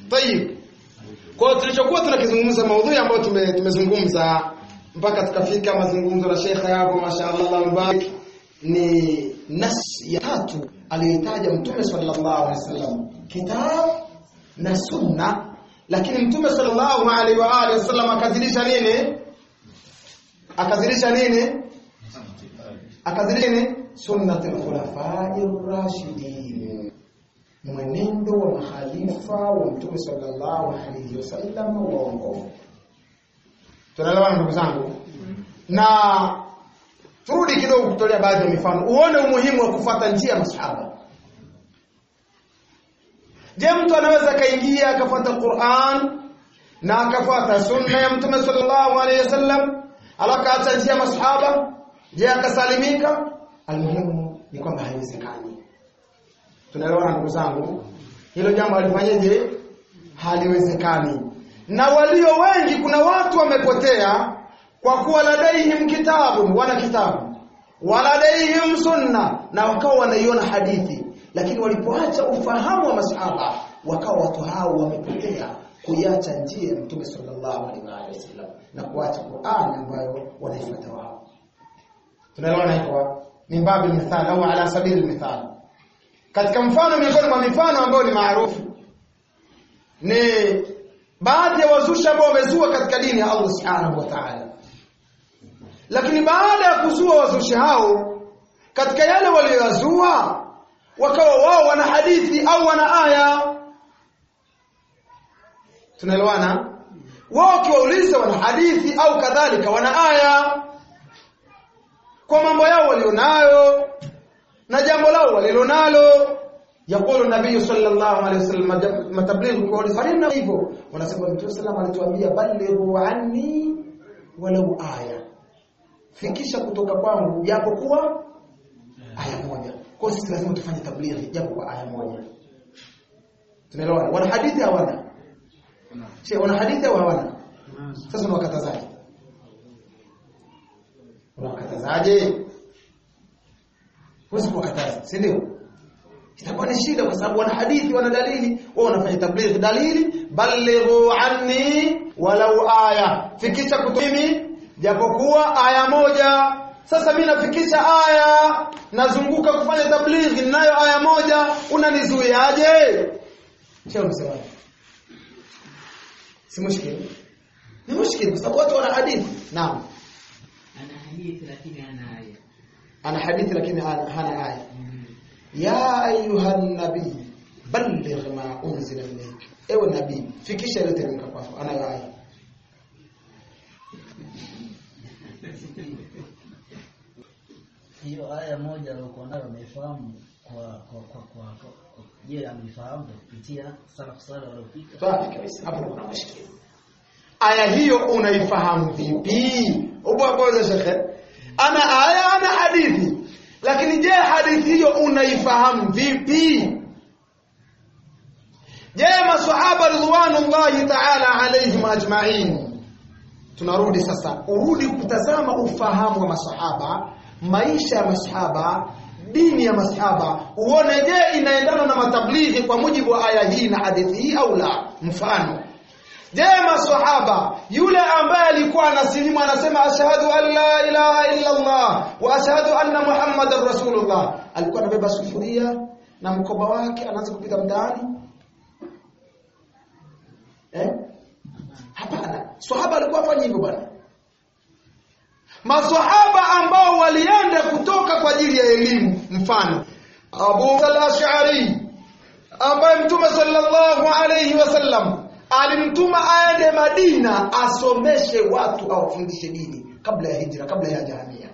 Tayib. Kwa tulichokuwa tunakizungumza maudhui ambayo tumezungumza mpaka tukafika mazungumzo na Sheikh hapo mashaallah mbarik ni nas ya tatu aliyotaja Mtume sallallahu alaihi wasallam, kitab na sunna. Lakini Mtume sallallahu alaihi wa alihi wasallam akazidisha nini? Akazidisha sunnatul khulafa'ir rashidin, mwenendo wa makhalifa wa Mtume sallallahu alaihi wasallam waongofu. Tunaelewana ndugu zangu? Na turudi kidogo kutolea baadhi ya mifano uone umuhimu wa kufuata njia ya masahaba. Je, mtu anaweza kaingia akafuata Qur'an na akafuata sunna ya Mtume sallallahu alaihi wasallam alakaacha njia ya masahaba? Je, akasalimika? Almuhimu ni kwamba haiwezekani. Tunaelewana ndugu zangu? Hilo jambo alifanyaje? Haliwezekani. Na walio wengi, kuna watu wamepotea kwa kuwa ladaihim kitabu, wana kitabu, waladaihim sunna, na wakawa wanaiona hadithi, lakini walipoacha ufahamu wa masahaba wakawa watu hao wamepotea kuiacha njia ya Mtume sallallahu alaihi wasallam na kuacha Qur'an ambayo wanaifuata wao. Tunaelewana hivyo? Mimbabil mithal au ala sabil mithal. Katika mfano miongoni mwa mifano ambayo ni maarufu ni baadhi ya wazushi ambao wamezua katika dini ya Allah Subhanahu wa Ta'ala. Lakini baada ya kuzua wazushi hao, katika yale waliyozua wakawa wao wana hadithi au wana aya. Tunaelewana? Wao kiwauliza wana hadithi au kadhalika wana aya kwa mambo yao walionayo na jambo lao walilonalo. Yaqulu Nabii sallallahu alaihi wasallam matabligh kwa walifarina hivyo, wanasema Mtume sallallahu alituambia balighu anni walau aya, fikisha kutoka kwangu japo kuwa aya moja. Kwa sisi lazima tufanye tablighi japo kwa aya moja. Tunaelewana? Wana hadithi hawana? Sio wana hadithi au hawana? Sasa unawakatazaje? Huwezi kuwakataza, si ndio? Itakuwa ni shida kwa sababu wana hadithi, wana dalili, wao wanafanya tablighi dalili, balighu anni walau aya, fikisha kutumi japokuwa aya moja. Sasa mimi nafikisha aya, nazunguka kufanya tablighi nayo aya moja, unanizuiaje? Sio msemaji. Si mushkil. Ni mushkil kwa sababu watu wana hadithi. Naam. Ana hadithi lakini hana aya. Ana hadithi lakini hana aya. Ya ayuha nabii balligh ma unzila ilayk. Ewe nabii, fikisha ile teremka kwako, ana aya. Hiyo aya moja aliyokuwa nayo amefahamu kwa je, amefahamu kupitia salaf salih waliopita? Safi kabisa. Hapo kuna mashikio. Aya hiyo unaifahamu vipi? Ubwagoza shekhe. Ana aya, ana hadithi. Lakini je, hadithi hiyo unaifahamu vipi? Je, maswahaba ridwanullahi ta'ala alayhim ajma'in. Tunarudi sasa, urudi kutazama ufahamu wa maswahaba, maisha ya maswahaba, dini ya maswahaba, uone je inaendana na matablighi kwa mujibu wa aya hii na hadithi hii au la. Mfano, je, maswahaba yule ambaye alikuwa anasilimu anasema ashhadu an la ilaha illa Allah wa ashhadu anna Muhammadar Rasulullah, alikuwa anabeba sufuria na mkoba wake anaanza kupita mtaani? Hapana. Swahaba alikuwa afanya hivyo bwana. Maswahaba ambao walienda kutoka kwa ajili ya elimu, mfano Abu al-Ash'ari ambaye Mtume sallallahu alayhi wasallam alimtuma aende Madina asomeshe watu au afundishe dini kabla ya hijra, kabla ya jahamia.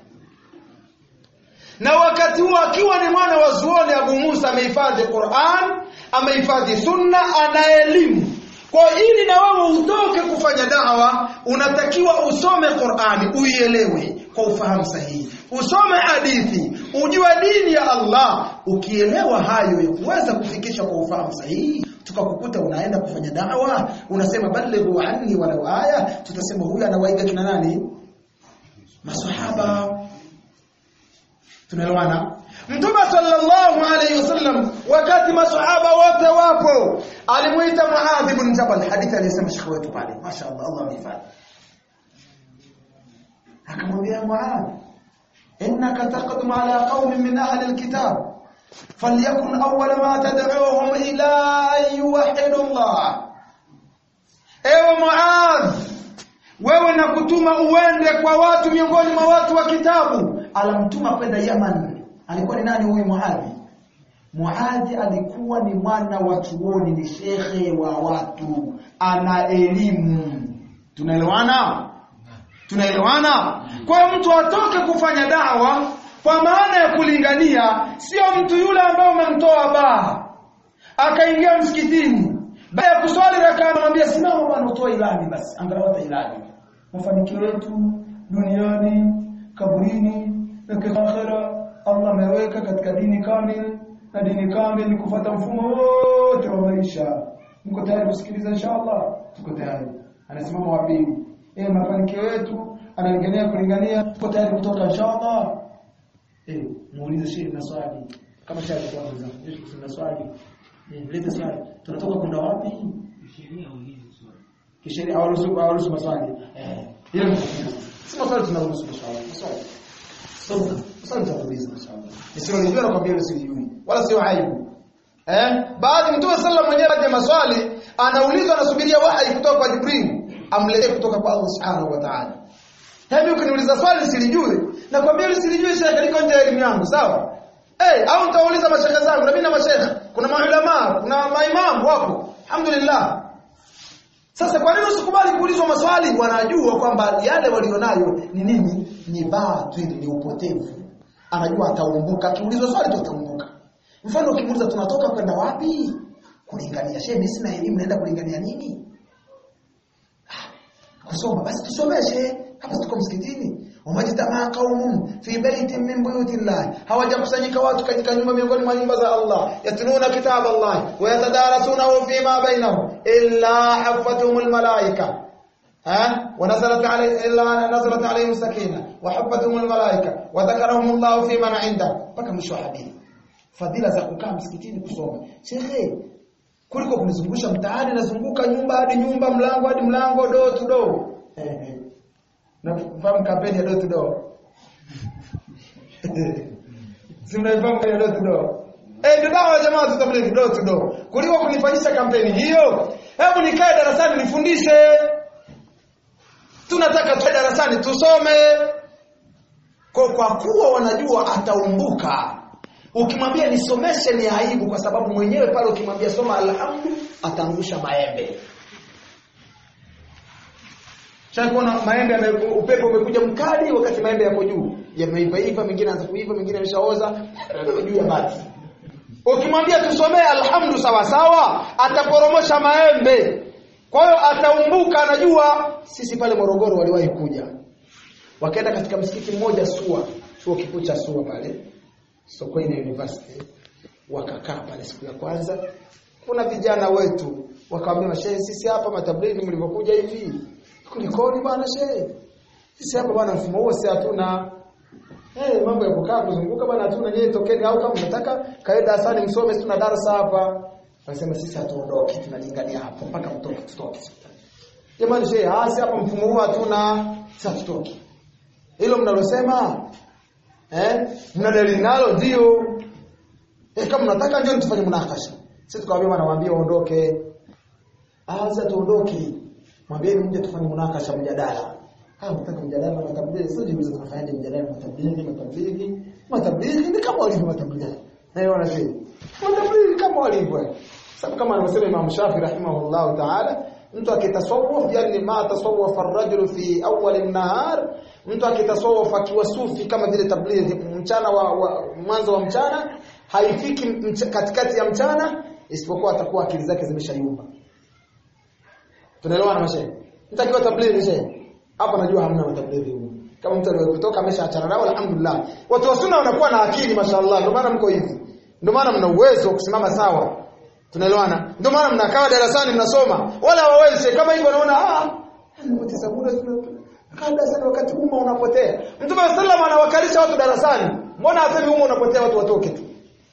Na wakati huo akiwa ni mwana wa zuoni, Abu Musa amehifadhi Qur'an, amehifadhi sunna, ana elimu. Kwa ili na wewe utoke kufanya da'wa, unatakiwa usome Qur'ani, uielewe kwa ufahamu sahihi. Usome hadithi, ujue dini ya Allah. Ukielewa hayo ya kuweza kufikisha kwa ufahamu sahihi, tukakukuta unaenda kufanya da'wa, unasema balighu anni walau aya, tutasema huyu anawaiga kina nani? Maswahaba. Tunaelewana? Mtume sallallahu alayhi wasallam wakati maswahaba wote wapo alimuita Muadh ibn Jabal, hadithi aliyosema shekhi wetu pale, mashaallah, Allah amhifadhi. Akamwambia Muadh, innaka taqdum ala qaumin min ahli alkitab falyakun awwala ma tad'uuhum ila an yuwahhidu Allah. Ewe Muadh, wewe nakutuma uende kwa watu miongoni mwa watu wa kitabu. Alamtuma kwenda Yaman. Alikuwa ni nani huyu Muadh? Muadh alikuwa ni mwana wa chuoni, ni shekhe wa watu, ana elimu. Tunaelewana? Tunaelewana? Kwa hiyo mtu atoke kufanya dawa kwa maana ya kulingania, sio mtu yule ambaye umemtoa baa akaingia msikitini baada ya kuswali rakaa anamwambia simama bwana utoe ilani, basi angalau hata ilani. Mafanikio yetu duniani, kaburini na akhera Allah ameweka katika dini kamili, na dini kamili ni kufuata mfumo wote wa maisha. Mko tayari kusikiliza inshallah? Tuko tayari. Anasimama wa pili, mafanikio yetu analingania kulingania, tuko tayari kutoka inshallah? Muulize shehe na swali kama shehe kwanza. Kuna swali. Leta swali. Tunatoka kwenda wapi? Sheria ulize swali. Kisheria hawaruhusu maswali. Ile si maswali tunaruhusu maswali. Swali tutauliza inshallah. Nisiojua nakwambia usijui. Wala sio aibu. Baadhi Mtume sallallahu mwenyewe baada ya maswali anaulizwa, anasubiria wahi kutoka kwa Jibril amletee kutoka kwa Allah subhanahu wa ta'ala. Hebu ukiniuliza swali silijui, nakwambia usilijui shekhe, liko nje ya elimu yangu, sawa? Au utauliza mashekhe zangu, na mimi na mashekhe, kuna maulama, kuna maimamu wapo. Alhamdulillah. Sasa kwa nini usikubali kuulizwa maswali? Wanajua kwamba yale walionayo ni nini? Ni batili, ni upotevu. Anajua ataumbuka, akiulizwa swali tu ataumbuka. Mfano ukimuuliza tunatoka kwenda wapi? Kulingania. Shehe, mimi sina elimu, naenda kulingania nini? Kusoma, basi tusomeshe. Hapa tuko msikitini. Wamajitamaa qaumun fi baitin min buyutillah, hawajakusanyika watu katika nyumba miongoni mwa nyumba za Allah, yatluna kitab Allah wa yatadarasunahu fima bainahum illa hafathumul malaika wa nazalat alayhim sakina wa hafathumul malaika wa dhakarahum Allah fi man 'inda, mpaka mwisho wa hadithi. Fadhila za kukaa msikitini kusoma. Shehe, kuliko kunizungusha mtaani, nazunguka nyumba hadi nyumba, mlango hadi mlango, door to door. Na fahamu kampeni ya door to door. Simnafahamu kampeni ya door to door. Ndio dawa jamaa tutabiri door to door. Kuliko kunifanyisha kampeni hiyo, hebu nikae darasani nifundishe. Tunataka tuwe darasani tusome. Kwa kuwa wanajua ataumbuka. Ukimwambia nisomeshe ni aibu, kwa sababu mwenyewe pale ukimwambia soma alhamdu ataangusha maembe. Shakona maembe upepo umekuja mkali wakati maembe yako juu. Yameiva, mengine anaanza kuiva, mengine yameshaoza juu ya bati. Ukimwambia tusomee alhamdu sawa sawa, ataporomosha maembe. Kwa hiyo ataumbuka. Anajua sisi pale Morogoro waliwahi kuja. Wakaenda katika msikiti mmoja chuo kikuu cha SUA pale Sokoine University. Wakakaa pale siku ya kwanza. Kuna vijana wetu wakaambia, shehe, sisi hapa matablighi mlivyokuja hivi kulikoni bwana shehe? Sisi hapa bwana mfumo huo si hatuna. Mambo ya kukaa kuzunguka bwana hatuna, nyie tokeni, au kama mnataka kae darasani msome, tuna darasa hapa. Wanasema sisi hatuondoki, tunalingania hapo mpaka mtoke tutoke. Jamani shehe, si hapa mfumo huo hatuna, sasa tutoke. Hilo mnalosema mna dalili nalo? Ndio. Kama mnataka njoo tufanye munakasha. Sisi tukawaambia bwana, waambie waondoke. Sasa tuondoke. Mwambie mje tufanye munakasha, mjadala. Mtaka mjadala na matablighi, sio jiulize tunafanyaje mjadala na matablighi ni kama walivyo matablighi. Na yeye anasema matablighi kama walivyo. Sababu kama anavyosema Imam Shafi rahimahullah ta'ala, mtu akitasawwaf, yani ma tasawwaf ar-rajulu fi awwal an-nahar, mtu akitasawwaf akiwa sufi kama vile tablighi mchana wa mwanzo wa mchana, haifiki katikati ya mchana, isipokuwa atakuwa akili zake zimeshayumba. Tunaelewana mashehe? Mtu akiwa tablighi shehe, hapa najua hamna matablighi huko. Kama mtu aliyotoka ameshaachana nao, alhamdulillah. Watu wa sunna wanakuwa na akili mashaallah, ndio maana mko hivi. Ndio maana mna uwezo wa kusimama sawa. Tunaelewana? Ndio maana mnakaa darasani mnasoma. Wala hawawezi kama hivyo, wanaona wote sabura Kabla sana wakati umma unapotea. Mtume sallallahu anawakalisha watu darasani. Mbona asemi umma unapotea watu watoke tu?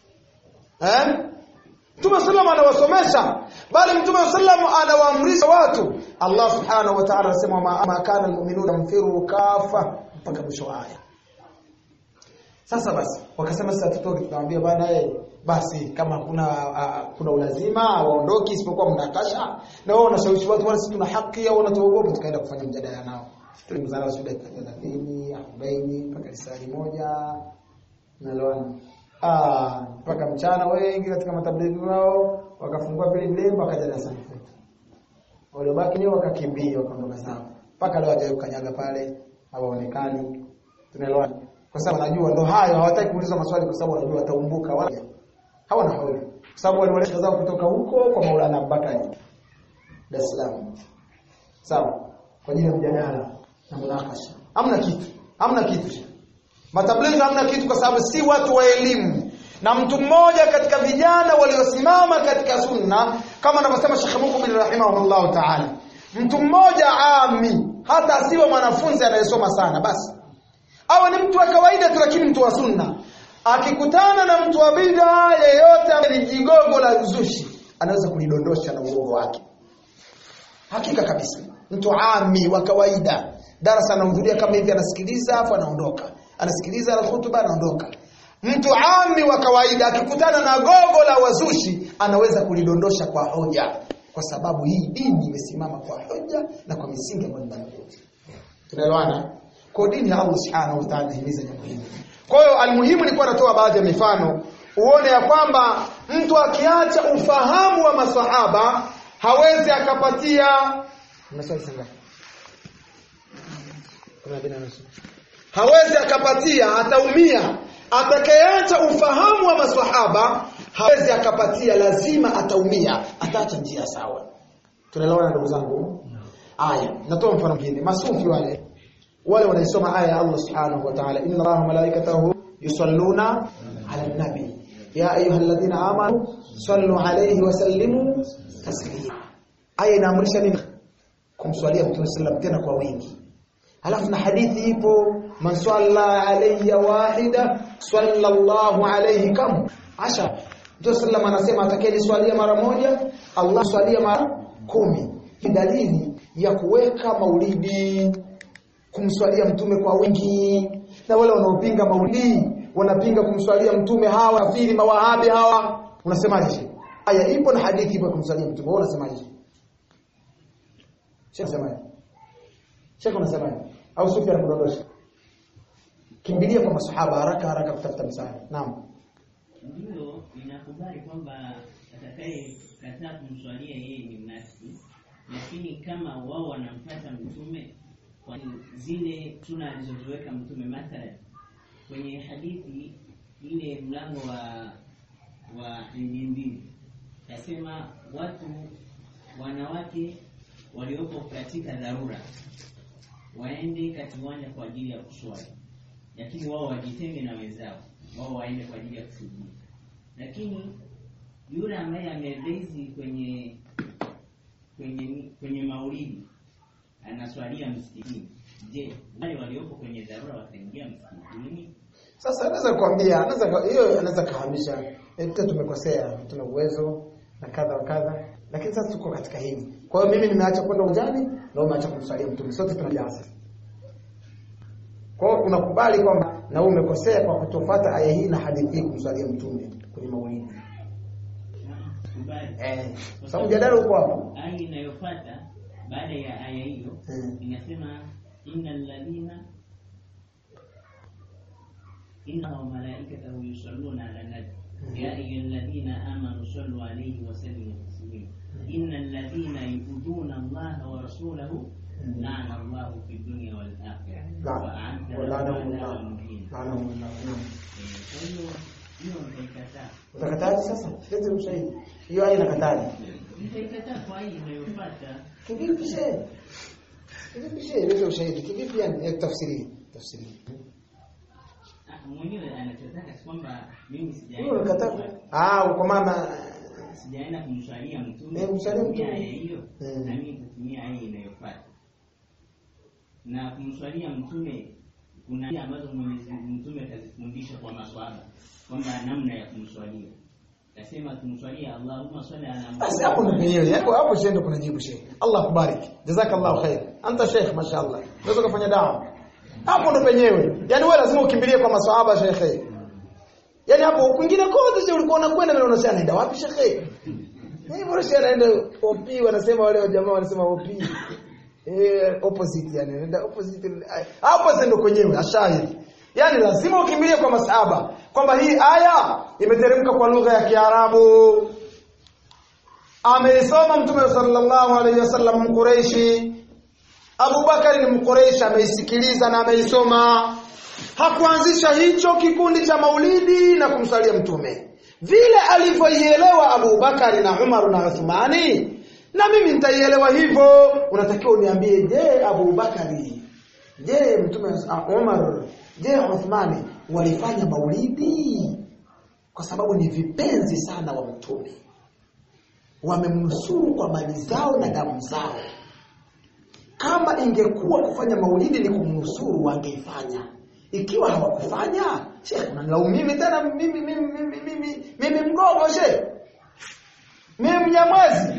Mtume sallallahu anawasomesha, bali Mtume sallallahu anawaamrisha watu. Allah subhanahu wa ta'ala anasema ma kana almu'minuna yanfiru kafa mpaka mwisho wa aya. Sasa basi wakasema sasa tutoke, tukamwambia bwana basi kama kuna ulazima waondoke isipokuwa mnakasha na wao wanashawishi watu wala sisi tuna haki au wanatuogopa, tukaenda kufanya mjadala nao. Tulimzana shida 30 40 mpaka risali moja naloana mpaka mchana wengi katika matablighi wao wakafungua vile vile wakaja darasani kwetu. Wale baki ni wakakimbia wakaondoka zao. Mpaka leo hajaye kukanyaga pale hawaonekani. Tunaelewana. Kwa sababu wanajua ndo hayo, hawataki kuuliza maswali kwa sababu wanajua wataumbuka wala hawana hauli. Kwa sababu wale walishazao kutoka huko kwa Maulana Abubakar Dar es Salaam. Sawa? Kwa ajili ya mjadala na munakasha. Hamna kitu. Matablighi hamna kitu kwa sababu si watu wa elimu. Na mtu mmoja katika vijana waliosimama katika sunna kama anavyosema Sheikh Mukbil rahimahullah ta'ala. Mtu mmoja ami hata asiwe mwanafunzi anayesoma sana basi. Awe ni mtu wa kawaida tu lakini mtu wa sunna. Akikutana na mtu wa bid'a yeyote ambaye ni jigogo la uzushi, anaweza kulidondosha na uongo wake. Hakika kabisa. Mtu ami wa kawaida, darasa anahudhuria kama hivi, anasikiliza afu anaondoka. Anasikiliza hutuba anaondoka. Mtu ami wa kawaida akikutana na gogo la wazushi, anaweza kulidondosha kwa hoja, kwa sababu hii dini imesimama kwa hoja na kwa misingi ambayo ni madhubuti. Tunaelewana? Kwa dini ya Allah Subhanahu wa Ta'ala himiza jambo hili. Kwa hiyo almuhimu ni kwa natoa baadhi ya mifano uone ya kwamba mtu akiacha ufahamu wa maswahaba hawezi akapatia mnasali sana. Kuna bina nusu. Hawezi akapatia, ataumia. Atakayeacha ufahamu wa maswahaba hawezi akapatia, lazima ataumia, ataacha njia sawa. Tunaelewana ndugu zangu? Aya, natoa mfano mwingine. Masufi wale wanaisoma aya ya Allah Subhanahu wa Ta'ala, inna Allaha wa malaikatahu yusalluna 'alan nabi ya ayyuhalladhina amanu sallu 'alayhi wa sallimu taslima. Aya inaamrisha nini? Kumswalia Mtume sallallahu tena kwa wingi. Halafu na hadithi ipo, man salla alayya wahida sallallahu alayhi kam 10. Mtume sallallahu anasema atakayeliswalia mara moja Allah swalia mara 10. Ni dalili ya kuweka maulidi, kumswalia mtume kwa wingi. Na wale wanaopinga maulidi wanapinga kumswalia mtume, hawa kafiri mawahabi hawa. Unasemaje? Aya ipo na hadithi ipo kumswalia mtume, wewe unasemaje? Sheikh unasemaje? Au Sufi anakudondosha? Kimbilia kwa masahaba haraka kutafuta msaada. Naam. Ndio ninakubali kwamba atakaye kataa kumswalia yeye ni mnafiki, lakini kama wao wanamfuata mtume kwa zile tuna alizoweka mtume, mathalan kwenye hadithi ile mlango wa mbili nasema watu wanawake waliopo katika dharura waende katika uwanja kwa ajili ya kuswali, lakini wao wajitenge na wenzao, wao waende kwa ajili ya kusujudu. Lakini yule ambaye amebezi kwenye maulidi anaswalia msikitini, je, wale waliopo kwenye dharura wataingia msikitini? Sasa anaweza kuambia, anaweza kahamisha, tumekosea, tuna uwezo na kadha, lakini sasa tuko katika hili. Kwa hiyo mimi nimeacha kwenda ujani na umeacha kumswalia mtume, sote tunajaza. Kwa hiyo unakubali kwamba na wewe umekosea kwa kutofuata aya hii na hadithi hii kumswalia mtume kwenye maulidi. Sasa mjadala uko hapo. Aya inayofuata baada ya aya hiyo inasema innal ladina inna wa malaikatahu yusalluna 'alan nabi ya ayyuhalladhina amanu sallu 'alayhi wa sallimu taslima innal ladina yu'duna Allaha wa rasulahu la'ana Allahu fid dunya wal akhirah wa a'adda lahum 'adhaban Utakataje sasa? Lete ushahidi. Hiyo aya inakataje? Nitakataa kwa hii inayofuata. Kivipi shehe? Lete ushahidi. Kivipi yani tafsiri? Mwenyewe anachotaka kwamba mimi sijaenda. Wewe unakataa. Kwa maana sijaenda kumswalia mtume. Mswalia mtume hiyo. Na mimi kutumia hii inayofuata. na kumswalia mtume kuna njia ambazo mtume atazifundisha kwa maswahaba kwamba namna ya kumswalia. Nasema tumswalia Allahumma salli ala Muhammad. Basi hapo ndio penyewe. Hapo shendo kuna jibu Sheikh. Allah kubariki. Jazakallahu khair. Anta Sheikh mashaallah. Unaweza kufanya dawa. Hapo ndio penyewe. Yaani wewe lazima ukimbilie kwa maswahaba Sheikh. Yaani hapo kwingine kote sio ulikuwa unakwenda na unasema naenda wapi Sheikh? Mimi bora naenda OP wanasema wale jamaa wanasema OP. Opposite yani naenda opposite. Hapo sasa ndio kwenyewe ashahidi. Yaani lazima ukimbilie kwa masahaba kwamba hii aya imeteremka kwa lugha ya Kiarabu. Ameisoma Mtume sallallahu alaihi wasallam Mquraishi. Abu Bakari ni Mquraishi, ameisikiliza na ameisoma. Hakuanzisha hicho kikundi cha maulidi na kumsalia Mtume. Vile alivyoielewa Abu Bakari na Umar na Uthmani, na mimi nitaielewa hivyo. Unatakiwa uniambie, je, Abu Bakari, je, Mtume Umar, je, Uthmani walifanya maulidi? Kwa sababu ni vipenzi sana wa Mtume. Wamemnusuru kwa mali zao na damu zao. Kama ingekuwa kufanya maulidi ni kumnusuru wangeifanya. Ikiwa hawakufanya, Sheikh unanilaumu mimi tena mimi mgogo Sheikh. Mimi Mnyamwezi.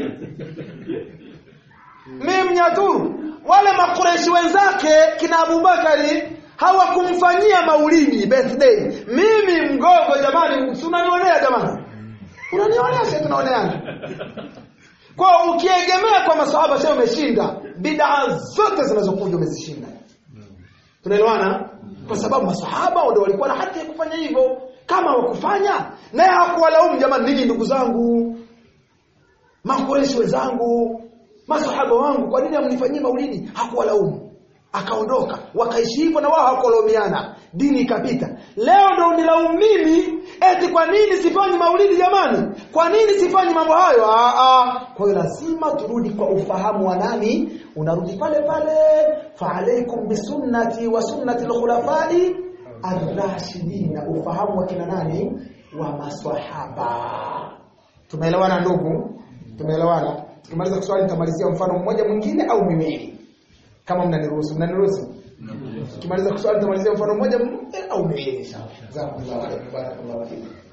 Mimi Mnyaturu. Wale makureshi wenzake kina Abu Bakari hawakumfanyia maulidi birthday. Mimi mgogo jamani, unanionea jamani. Unanionea sasa tunaoneana. Kwa ukiegemea kwa maswahaba sasa umeshinda. Bid'a zote zinazokuja umezishinda. Tunaelewana? Kwa sababu maswahaba ndio walikuwa na haki ya kufanya hivyo. Kama wakufanya, naye hakuwalaumu jamani, ninyi ndugu zangu, makureshi wenzangu, maswahaba wangu, kwa nini hamnifanyii maulidi? Hakuwalaumu. Akaondoka, wakaishi hivyo na wao hawakolaumiana. Dini ikapita. Leo ndio unilaumu mimi eti kwa nini sifanyi maulidi jamani? Kwa nini sifanyi mambo hayo? Kwa hiyo lazima turudi kwa ufahamu wa nani? Unarudi pale pale, fa alaykum bisunnati wa sunnati al-khulafai ar-rashidin. Ufahamu wa kina nani? Wa maswahaba. Tumeelewana ndugu? Tumeelewana? Tukimaliza kuswali nitamalizia mfano mmoja mwingine au miwili. Kama mnaniruhusu. Tukimaliza kuswali nitamalizia mfano mmoja au miwili inshallah. Jazakumullahu khairan. Barakallahu fiik.